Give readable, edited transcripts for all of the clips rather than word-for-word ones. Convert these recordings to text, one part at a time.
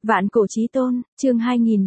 Vạn cổ chí tôn, chương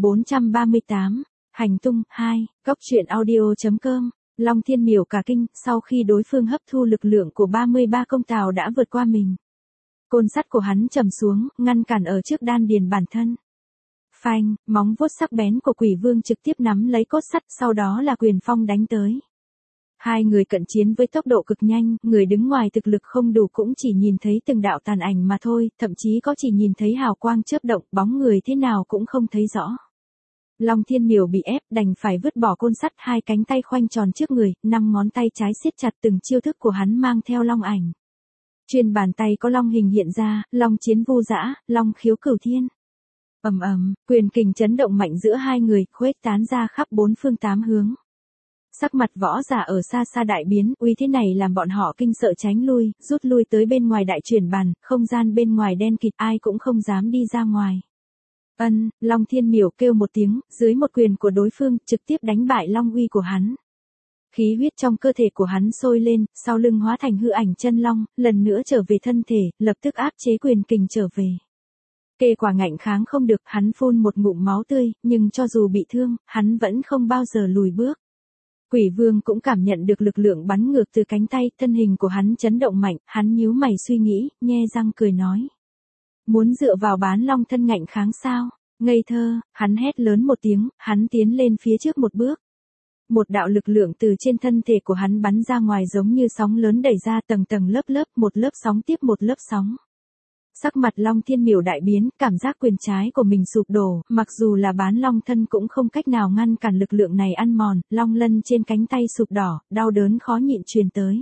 2438, hành tung, 2, góc truyện audio.com, Long Thiên Miểu cả kinh, sau khi đối phương hấp thu lực lượng của 33 công tào đã vượt qua mình. Côn sắt của hắn trầm xuống, ngăn cản ở trước đan điền bản thân. Phanh, móng vuốt sắc bén của Quỷ Vương trực tiếp nắm lấy cốt sắt, sau đó là quyền phong đánh tới. Hai người cận chiến với tốc độ cực nhanh, người đứng ngoài thực lực không đủ cũng chỉ nhìn thấy từng đạo tàn ảnh mà thôi, thậm chí có chỉ nhìn thấy hào quang chớp động, bóng người thế nào cũng không thấy rõ. Long Thiên Miểu bị ép, đành phải vứt bỏ côn sắt, hai cánh tay khoanh tròn trước người, 5 ngón tay trái siết chặt, từng chiêu thức của hắn mang theo long ảnh. Trên bàn tay có long hình hiện ra, long chiến vu dã, long khiếu cửu thiên. Ầm ầm, quyền kình chấn động mạnh giữa hai người, khuếch tán ra khắp bốn phương tám hướng. Sắc mặt võ giả ở xa xa đại biến, uy thế này làm bọn họ kinh sợ tránh lui, rút lui tới bên ngoài đại chuyển bàn, không gian bên ngoài đen kịt, ai cũng không dám đi ra ngoài. Long Thiên Miểu kêu một tiếng, dưới một quyền của đối phương, trực tiếp đánh bại long uy của hắn. Khí huyết trong cơ thể của hắn sôi lên, sau lưng hóa thành hư ảnh chân long, lần nữa trở về thân thể, lập tức áp chế quyền kình trở về. Kê quả ngạnh kháng không được, hắn phun một ngụm máu tươi, nhưng cho dù bị thương, hắn vẫn không bao giờ lùi bước. Quỷ Vương cũng cảm nhận được lực lượng bắn ngược từ cánh tay, thân hình của hắn chấn động mạnh, hắn nhíu mày suy nghĩ, nhe răng cười nói. Muốn dựa vào bán long thân ngạnh kháng sao? Ngây thơ, hắn hét lớn một tiếng, hắn tiến lên phía trước một bước. Một đạo lực lượng từ trên thân thể của hắn bắn ra ngoài giống như sóng lớn đẩy ra tầng tầng lớp lớp, một lớp sóng tiếp một lớp sóng. Sắc mặt Long Thiên Miểu đại biến, cảm giác quyền trái của mình sụp đổ, mặc dù là bán long thân cũng không cách nào ngăn cản lực lượng này ăn mòn, long lân trên cánh tay sụp đỏ, đau đớn khó nhịn truyền tới.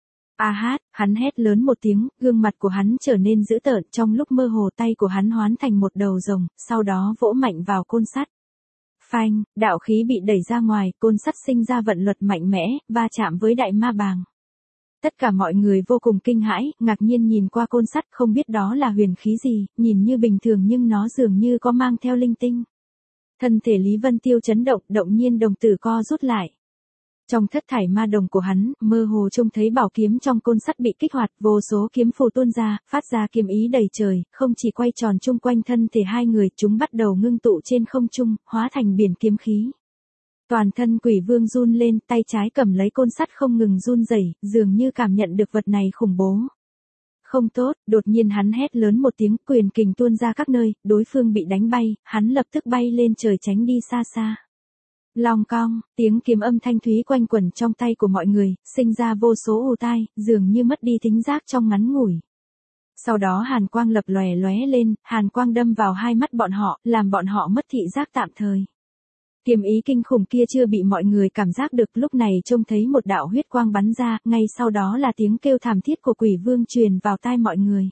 A hát, hắn hét lớn một tiếng, gương mặt của hắn trở nên dữ tợn, trong lúc mơ hồ tay của hắn hoán thành một đầu rồng, sau đó vỗ mạnh vào côn sắt. Phanh, đạo khí bị đẩy ra ngoài, côn sắt sinh ra vận luật mạnh mẽ, va chạm với đại ma bàng. Tất cả mọi người vô cùng kinh hãi, ngạc nhiên nhìn qua côn sắt, không biết đó là huyền khí gì, nhìn như bình thường nhưng nó dường như có mang theo linh tinh. Thân thể Lý Vân Tiêu chấn động, động nhiên đồng tử co rút lại. Trong thất thải ma đồng của hắn, mơ hồ trông thấy bảo kiếm trong côn sắt bị kích hoạt, vô số kiếm phù tuôn ra, phát ra kiếm ý đầy trời, không chỉ quay tròn chung quanh thân thể hai người, chúng bắt đầu ngưng tụ trên không trung, hóa thành biển kiếm khí. Toàn thân Quỷ Vương run lên, tay trái cầm lấy côn sắt không ngừng run rẩy, dường như cảm nhận được vật này khủng bố. Không tốt, đột nhiên hắn hét lớn một tiếng, quyền kình tuôn ra các nơi, đối phương bị đánh bay, hắn lập tức bay lên trời tránh đi xa xa. Long cong, tiếng kiếm âm thanh thúy quanh quẩn trong tay của mọi người, sinh ra vô số ù tai, dường như mất đi thính giác trong ngắn ngủi. Sau đó hàn quang lập lòe lóe lên, hàn quang đâm vào hai mắt bọn họ, làm bọn họ mất thị giác tạm thời. Kiếm ý kinh khủng kia chưa bị mọi người cảm giác được, lúc này trông thấy một đạo huyết quang bắn ra, ngay sau đó là tiếng kêu thảm thiết của Quỷ Vương truyền vào tai mọi người.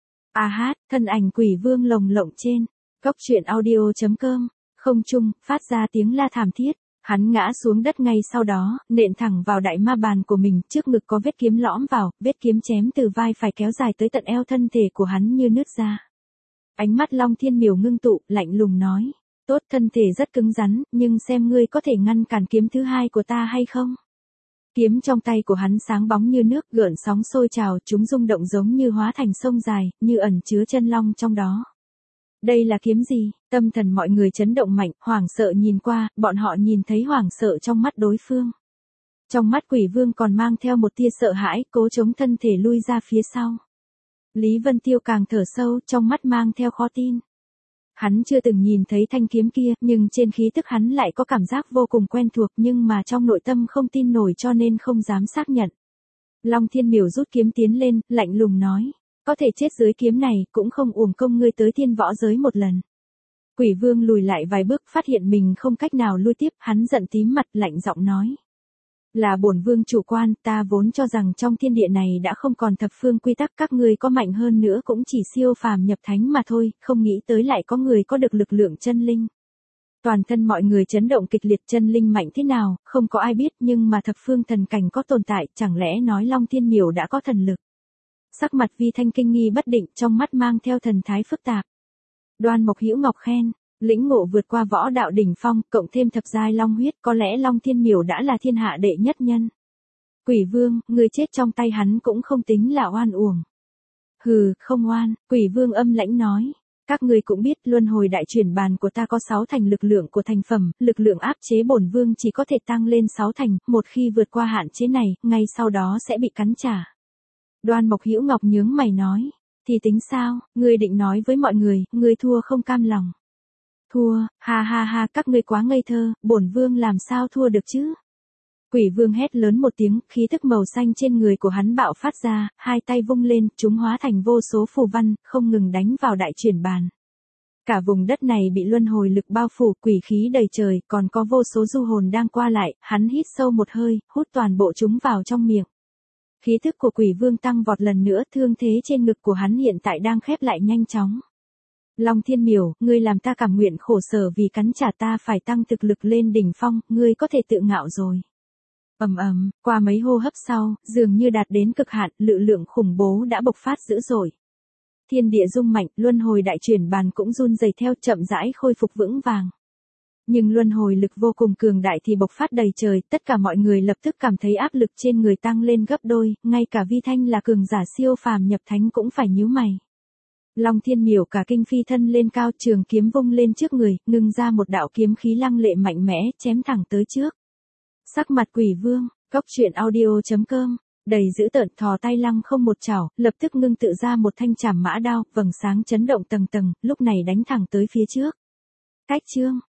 A hát, thân ảnh Quỷ Vương lồng lộng trên, góc truyện audio.com, không trung, phát ra tiếng la thảm thiết, hắn ngã xuống đất ngay sau đó, nện thẳng vào đại ma bàn của mình, trước ngực có vết kiếm lõm vào, vết kiếm chém từ vai phải kéo dài tới tận eo, thân thể của hắn như nứt ra. Ánh mắt Long Thiên Miểu ngưng tụ, lạnh lùng nói. Tốt, thân thể rất cứng rắn, nhưng xem ngươi có thể ngăn cản kiếm thứ hai của ta hay không? Kiếm trong tay của hắn sáng bóng như nước, gợn sóng sôi trào, chúng rung động giống như hóa thành sông dài, như ẩn chứa chân long trong đó. Đây là kiếm gì? Tâm thần mọi người chấn động mạnh, hoảng sợ nhìn qua, bọn họ nhìn thấy hoảng sợ trong mắt đối phương. Trong mắt Quỷ Vương còn mang theo một tia sợ hãi, cố chống thân thể lui ra phía sau. Lý Vân Tiêu càng thở sâu, trong mắt mang theo khó tin. Hắn chưa từng nhìn thấy thanh kiếm kia, nhưng trên khí tức hắn lại có cảm giác vô cùng quen thuộc, nhưng mà trong nội tâm không tin nổi cho nên không dám xác nhận. Long Thiên Miểu rút kiếm tiến lên, lạnh lùng nói. Có thể chết dưới kiếm này, cũng không uổng công ngươi tới thiên võ giới một lần. Quỷ Vương lùi lại vài bước, phát hiện mình không cách nào lui tiếp, hắn giận tím mặt, lạnh giọng nói. Là bổn vương chủ quan, ta vốn cho rằng trong thiên địa này đã không còn thập phương quy tắc, các ngươi có mạnh hơn nữa cũng chỉ siêu phàm nhập thánh mà thôi, không nghĩ tới lại có người có được lực lượng chân linh. Toàn thân mọi người chấn động kịch liệt, chân linh mạnh thế nào, không có ai biết, nhưng mà thập phương thần cảnh có tồn tại, chẳng lẽ nói Long Thiên Miểu đã có thần lực. Sắc mặt Vi Thanh kinh nghi bất định, trong mắt mang theo thần thái phức tạp. Đoan Mộc Hữu Ngọc khen, lĩnh ngộ vượt qua võ đạo đỉnh phong, cộng thêm thập giai long huyết, có lẽ Long Thiên Miểu đã là thiên hạ đệ nhất nhân. Quỷ Vương, người chết trong tay hắn cũng không tính là oan uổng. Hừ, không oan, Quỷ Vương âm lãnh nói. Các ngươi cũng biết luân hồi đại chuyển bàn của ta có 6 thành lực lượng của thành phẩm, lực lượng áp chế bổn vương chỉ có thể tăng lên 6 thành, một khi vượt qua hạn chế này, ngay sau đó sẽ bị cắn trả. Đoan Mộc Hữu Ngọc nhướng mày nói, thì tính sao, ngươi định nói với mọi người, ngươi thua không cam lòng. Thua, ha ha ha, các ngươi quá ngây thơ, bổn vương làm sao thua được chứ? Quỷ vương hét lớn một tiếng, khí tức màu xanh trên người của hắn bạo phát ra, hai tay vung lên, chúng hóa thành vô số phù văn, không ngừng đánh vào đại chuyển bàn. Cả vùng đất này bị luân hồi lực bao phủ, quỷ khí đầy trời, còn có vô số du hồn đang qua lại, hắn hít sâu một hơi, hút toàn bộ chúng vào trong miệng. Khí tức của quỷ vương tăng vọt lần nữa, thương thế trên ngực của hắn hiện tại đang khép lại nhanh chóng. Long Thiên Miểu, ngươi làm ta cảm nguyện khổ sở vì cắn trả ta phải tăng thực lực lên đỉnh phong, ngươi có thể tự ngạo rồi. Qua mấy hô hấp sau, dường như đạt đến cực hạn, lực lượng khủng bố đã bộc phát dữ dội. Thiên địa rung mạnh, luân hồi đại chuyển bàn cũng run rẩy theo, chậm rãi khôi phục vững vàng. Nhưng luân hồi lực vô cùng cường đại thì bộc phát đầy trời, tất cả mọi người lập tức cảm thấy áp lực trên người tăng lên gấp đôi, ngay cả Vi Thanh là cường giả siêu phàm nhập thánh cũng phải nhíu mày. Long Thiên Miểu cả kinh phi thân lên cao, trường kiếm vung lên trước người, ngưng ra một đạo kiếm khí lăng lệ mạnh mẽ, chém thẳng tới trước. Sắc mặt quỷ vương, góc truyện audio.com, đầy dữ tợn, thò tay lăng không một chảo, lập tức ngưng tự ra một thanh trảm mã đao, vầng sáng chấn động tầng tầng, lúc này đánh thẳng tới phía trước. Cách chương.